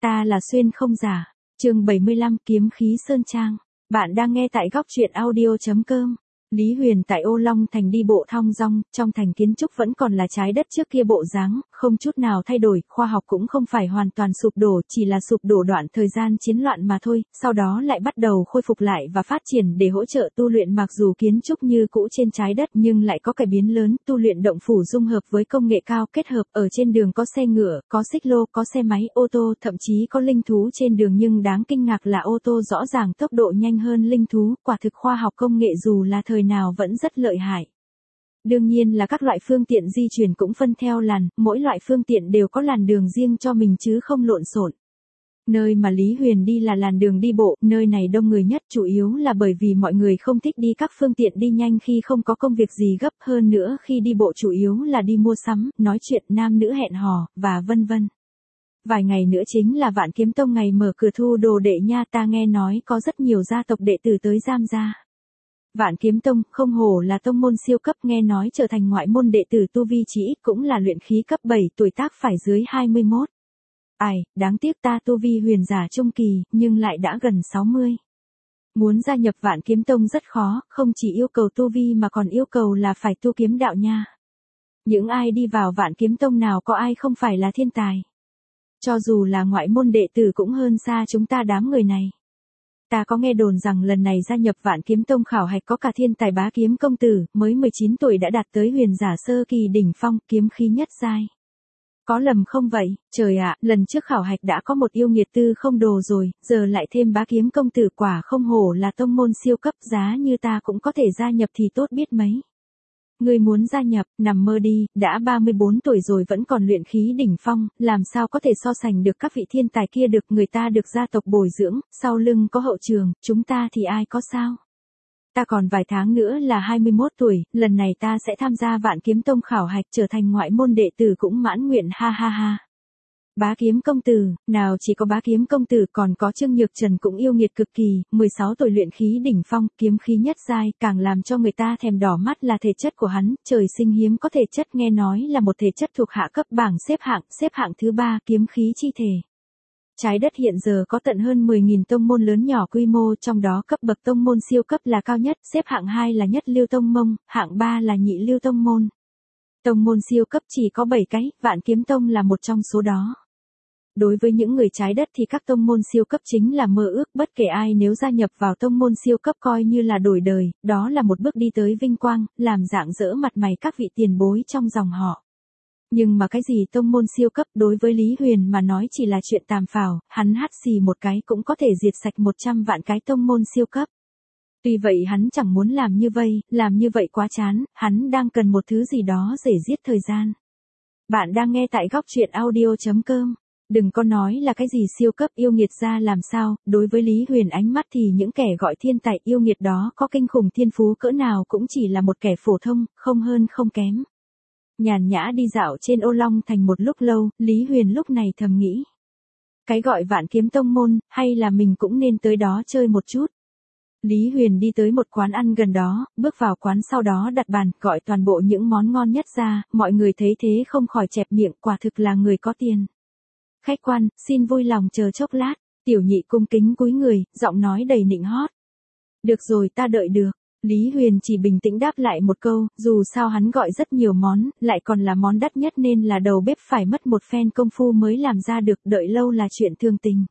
Ta là Xuyên không giả. Chương 75 Kiếm khí Sơn Trang. Bạn đang nghe tại góc truyện audio.com. Lý Huyền tại Ô Long Thành đi bộ thong dong, trong thành kiến trúc vẫn còn là trái đất trước kia bộ dáng, không chút nào thay đổi, khoa học cũng không phải hoàn toàn sụp đổ, chỉ là sụp đổ đoạn thời gian chiến loạn mà thôi, sau đó lại bắt đầu khôi phục lại và phát triển để hỗ trợ tu luyện. Mặc dù kiến trúc như cũ trên trái đất nhưng lại có cải biến lớn, tu luyện động phủ dung hợp với công nghệ cao kết hợp, ở trên đường có xe ngựa, có xích lô, có xe máy, ô tô, thậm chí có linh thú trên đường, nhưng đáng kinh ngạc là ô tô rõ ràng tốc độ nhanh hơn linh thú, quả thực khoa học công nghệ dù là thời nào vẫn rất lợi hại. Đương nhiên là các loại phương tiện di chuyển cũng phân theo làn, mỗi loại phương tiện đều có làn đường riêng cho mình chứ không lộn xộn. Nơi mà Lý Huyền đi là làn đường đi bộ, nơi này đông người nhất chủ yếu là bởi vì mọi người không thích đi các phương tiện đi nhanh khi không có công việc gì gấp, hơn nữa khi đi bộ chủ yếu là đi mua sắm, nói chuyện, nam nữ hẹn hò, và vân vân. Vài ngày nữa chính là Vạn Kiếm Tông ngày mở cửa thu đồ đệ nha, ta nghe nói có rất nhiều gia tộc đệ tử tới giam gia. Vạn Kiếm Tông không hổ là tông môn siêu cấp, nghe nói trở thành ngoại môn đệ tử tu vi chỉ ít cũng là luyện khí cấp 7, tuổi tác phải dưới 21. Ai, đáng tiếc ta tu vi huyền giả trung kỳ, nhưng lại đã gần 60. Muốn gia nhập Vạn Kiếm Tông rất khó, không chỉ yêu cầu tu vi mà còn yêu cầu là phải tu kiếm đạo nha. Những ai đi vào Vạn Kiếm Tông nào có ai không phải là thiên tài. Cho dù là ngoại môn đệ tử cũng hơn xa chúng ta đám người này. Ta có nghe đồn rằng lần này gia nhập Vạn Kiếm Tông khảo hạch có cả thiên tài Bá Kiếm công tử, mới 19 tuổi đã đạt tới huyền giả sơ kỳ đỉnh phong, kiếm khí nhất giai. Có lầm không vậy? Trời ạ, lần trước khảo hạch đã có một yêu nghiệt tư không đồ rồi, giờ lại thêm Bá Kiếm công tử, quả không hổ là tông môn siêu cấp, giá như ta cũng có thể gia nhập thì tốt biết mấy. Ngươi muốn gia nhập, nằm mơ đi, đã 34 tuổi rồi vẫn còn luyện khí đỉnh phong, làm sao có thể so sánh được các vị thiên tài kia được, người ta được gia tộc bồi dưỡng, sau lưng có hậu trường, chúng ta thì ai có sao? Ta còn vài tháng nữa là 21 tuổi, lần này ta sẽ tham gia Vạn Kiếm Tông khảo hạch trở thành ngoại môn đệ tử cũng mãn nguyện, ha ha ha. Bá Kiếm công tử, nào chỉ có Bá Kiếm công tử còn có Trương Nhược Trần cũng yêu nghiệt cực kỳ, 16 tuổi luyện khí đỉnh phong, kiếm khí nhất giai, càng làm cho người ta thèm đỏ mắt là thể chất của hắn, trời sinh hiếm có thể chất, nghe nói là một thể chất thuộc hạ cấp bảng xếp hạng thứ 3, kiếm khí chi thể. Trái đất hiện giờ có tận hơn 10.000 tông môn lớn nhỏ quy mô, trong đó cấp bậc tông môn siêu cấp là cao nhất, xếp hạng 2 là nhất lưu tông môn, hạng 3 là nhị lưu tông môn. Tông môn siêu cấp chỉ có 7 cái, Vạn Kiếm Tông là một trong số đó. Đối với những người trái đất thì các tông môn siêu cấp chính là mơ ước, bất kể ai nếu gia nhập vào tông môn siêu cấp coi như là đổi đời, đó là một bước đi tới vinh quang, làm rạng rỡ mặt mày các vị tiền bối trong dòng họ. Nhưng mà cái gì tông môn siêu cấp đối với Lý Huyền mà nói chỉ là chuyện tàm phào, hắn hắt xì một cái cũng có thể diệt sạch 100 vạn cái tông môn siêu cấp. Tuy vậy hắn chẳng muốn làm như vậy quá chán, hắn đang cần một thứ gì đó để giết thời gian. Bạn đang nghe tại góc truyện audio.com. Đừng có nói là cái gì siêu cấp yêu nghiệt ra làm sao, đối với Lý Huyền ánh mắt thì những kẻ gọi thiên tài yêu nghiệt đó có kinh khủng thiên phú cỡ nào cũng chỉ là một kẻ phổ thông, không hơn không kém. Nhàn nhã đi dạo trên Ô Long Thành một lúc lâu, Lý Huyền lúc này thầm nghĩ. Cái gọi Vạn Kiếm Tông môn, hay là mình cũng nên tới đó chơi một chút. Lý Huyền đi tới một quán ăn gần đó, bước vào quán sau đó đặt bàn, gọi toàn bộ những món ngon nhất ra, mọi người thấy thế không khỏi chẹp miệng, quả thực là người có tiền. Khách quan, xin vui lòng chờ chốc lát, tiểu nhị cung kính cúi người, giọng nói đầy nịnh hót. Được rồi, ta đợi được. Lý Huyền chỉ bình tĩnh đáp lại một câu, dù sao hắn gọi rất nhiều món, lại còn là món đắt nhất nên là đầu bếp phải mất một phen công phu mới làm ra được, đợi lâu là chuyện thường tình.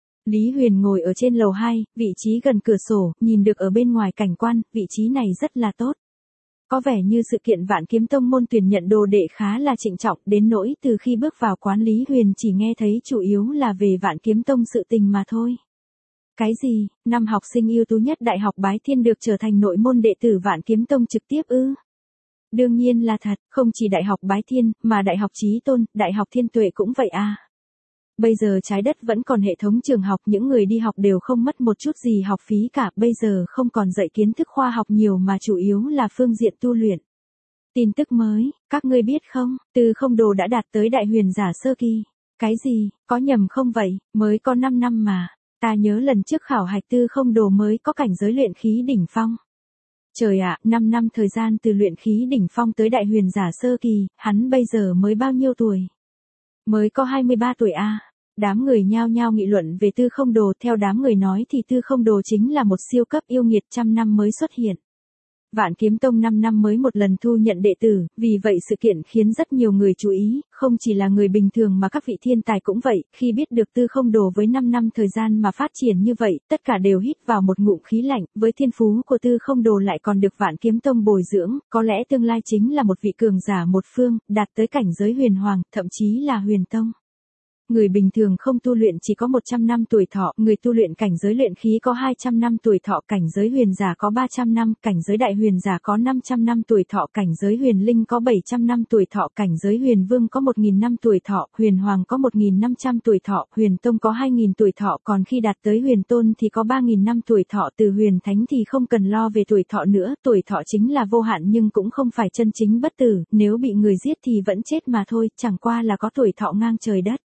Lý Huyền ngồi ở trên lầu 2, vị trí gần cửa sổ, nhìn được ở bên ngoài cảnh quan, vị trí này rất là tốt. Có vẻ như sự kiện Vạn Kiếm Tông môn tuyển nhận đồ đệ khá là trịnh trọng, đến nỗi từ khi bước vào quán Lý Huyền chỉ nghe thấy chủ yếu là về Vạn Kiếm Tông sự tình mà thôi. Cái gì, năm học sinh ưu tú nhất Đại học Bái Thiên được trở thành nội môn đệ tử Vạn Kiếm Tông trực tiếp ư? Đương nhiên là thật, không chỉ Đại học Bái Thiên, mà Đại học Chí Tôn, Đại học Thiên Tuệ cũng vậy à. Bây giờ trái đất vẫn còn hệ thống trường học, những người đi học đều không mất một chút gì học phí cả, bây giờ không còn dạy kiến thức khoa học nhiều mà chủ yếu là phương diện tu luyện. Tin tức mới, các ngươi biết không, Tư Không Đồ đã đạt tới đại huyền giả sơ kỳ. Cái gì, có nhầm không vậy, mới có 5 năm mà. Ta nhớ lần trước khảo hạch Tư Không Đồ mới có cảnh giới luyện khí đỉnh phong. Trời ạ, 5 năm thời gian từ luyện khí đỉnh phong tới đại huyền giả sơ kỳ, hắn bây giờ mới bao nhiêu tuổi? Mới có 23 tuổi à? Đám người nhao nhao nghị luận về Tư Không Đồ, theo đám người nói thì Tư Không Đồ chính là một siêu cấp yêu nghiệt trăm năm mới xuất hiện. Vạn Kiếm Tông 5 năm mới một lần thu nhận đệ tử, vì vậy sự kiện khiến rất nhiều người chú ý, không chỉ là người bình thường mà các vị thiên tài cũng vậy, khi biết được Tư Không Đồ với 5 năm thời gian mà phát triển như vậy, tất cả đều hít vào một ngụm khí lạnh, với thiên phú của Tư Không Đồ lại còn được Vạn Kiếm Tông bồi dưỡng, có lẽ tương lai chính là một vị cường giả một phương, đạt tới cảnh giới huyền hoàng, thậm chí là huyền tông. Người bình thường không tu luyện chỉ có 100 năm tuổi thọ, người tu luyện cảnh giới luyện khí có 200 năm tuổi thọ, cảnh giới huyền giả có 300 năm, cảnh giới đại huyền giả có 500 năm tuổi thọ, cảnh giới huyền linh có 700 năm tuổi thọ, cảnh giới huyền vương có 1000 năm tuổi thọ, huyền hoàng có 1500 tuổi thọ, huyền tông có 2000 tuổi thọ, còn khi đạt tới huyền tôn thì có 3000 năm tuổi thọ, từ huyền thánh thì không cần lo về tuổi thọ nữa, tuổi thọ chính là vô hạn nhưng cũng không phải chân chính bất tử, nếu bị người giết thì vẫn chết mà thôi, chẳng qua là có tuổi thọ ngang trời đất.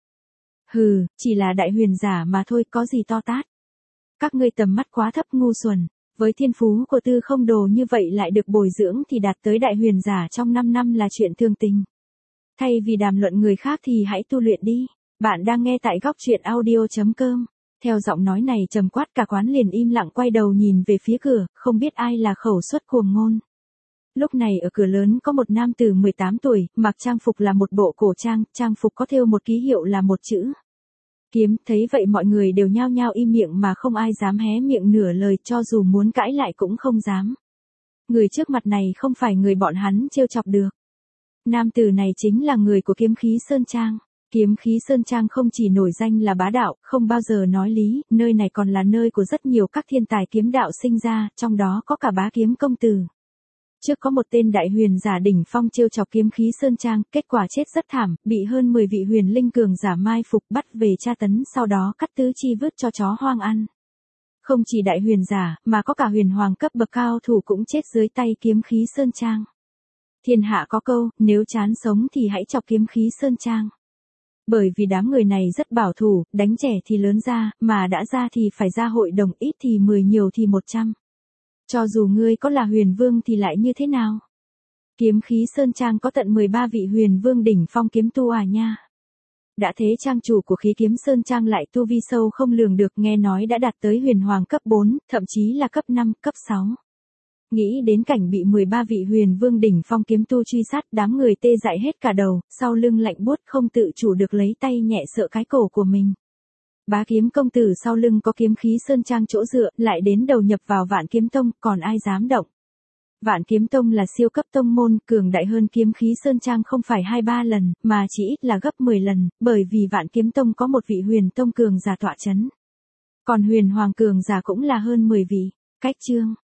Hừ, chỉ là đại huyền giả mà thôi, có gì to tát. Các ngươi tầm mắt quá thấp ngu xuẩn, với thiên phú của Tư Không Đồ như vậy lại được bồi dưỡng thì đạt tới đại huyền giả trong 5 năm là chuyện thường tình. Thay vì đàm luận người khác thì hãy tu luyện đi. Bạn đang nghe tại góc truyện audio.com. Theo giọng nói này trầm quát cả quán liền im lặng quay đầu nhìn về phía cửa, không biết ai là khẩu xuất cuồng ngôn. Lúc này ở cửa lớn có một nam tử 18 tuổi, mặc trang phục là một bộ cổ trang, trang phục có thêu một ký hiệu là một chữ kiếm, thấy vậy mọi người đều nhao nhao im miệng mà không ai dám hé miệng nửa lời, cho dù muốn cãi lại cũng không dám. Người trước mặt này không phải người bọn hắn trêu chọc được. Nam tử này chính là người của Kiếm Khí Sơn Trang. Kiếm Khí Sơn Trang không chỉ nổi danh là bá đạo, không bao giờ nói lý, nơi này còn là nơi của rất nhiều các thiên tài kiếm đạo sinh ra, trong đó có cả Bá Kiếm công tử. Trước có một tên đại huyền giả đỉnh phong trêu chọc Kiếm Khí Sơn Trang, kết quả chết rất thảm, bị hơn 10 vị huyền linh cường giả mai phục bắt về tra tấn, sau đó cắt tứ chi vứt cho chó hoang ăn. Không chỉ đại huyền giả, mà có cả huyền hoàng cấp bậc cao thủ cũng chết dưới tay Kiếm Khí Sơn Trang. Thiên hạ có câu, nếu chán sống thì hãy chọc Kiếm Khí Sơn Trang. Bởi vì đám người này rất bảo thủ, đánh trẻ thì lớn ra, mà đã ra thì phải ra hội đồng, ít thì 10 nhiều thì 100. Cho dù ngươi có là huyền vương thì lại như thế nào? Kiếm Khí Sơn Trang có tận 13 vị huyền vương đỉnh phong kiếm tu à nha. Đã thế trang chủ của Khí Kiếm Sơn Trang lại tu vi sâu không lường được, nghe nói đã đạt tới huyền hoàng cấp 4, thậm chí là cấp 5, cấp 6. Nghĩ đến cảnh bị 13 vị huyền vương đỉnh phong kiếm tu truy sát, đám người tê dại hết cả đầu, sau lưng lạnh buốt không tự chủ được lấy tay nhẹ sợ cái cổ của mình. Bá Kiếm công tử sau lưng có Kiếm Khí Sơn Trang chỗ dựa, lại đến đầu nhập vào Vạn Kiếm Tông, còn ai dám động. Vạn Kiếm Tông là siêu cấp tông môn, cường đại hơn Kiếm Khí Sơn Trang không phải 2-3 lần, mà chỉ ít là gấp 10 lần, bởi vì Vạn Kiếm Tông có một vị huyền tông cường giả tọa chấn. Còn huyền hoàng cường giả cũng là hơn 10 vị. Cách chương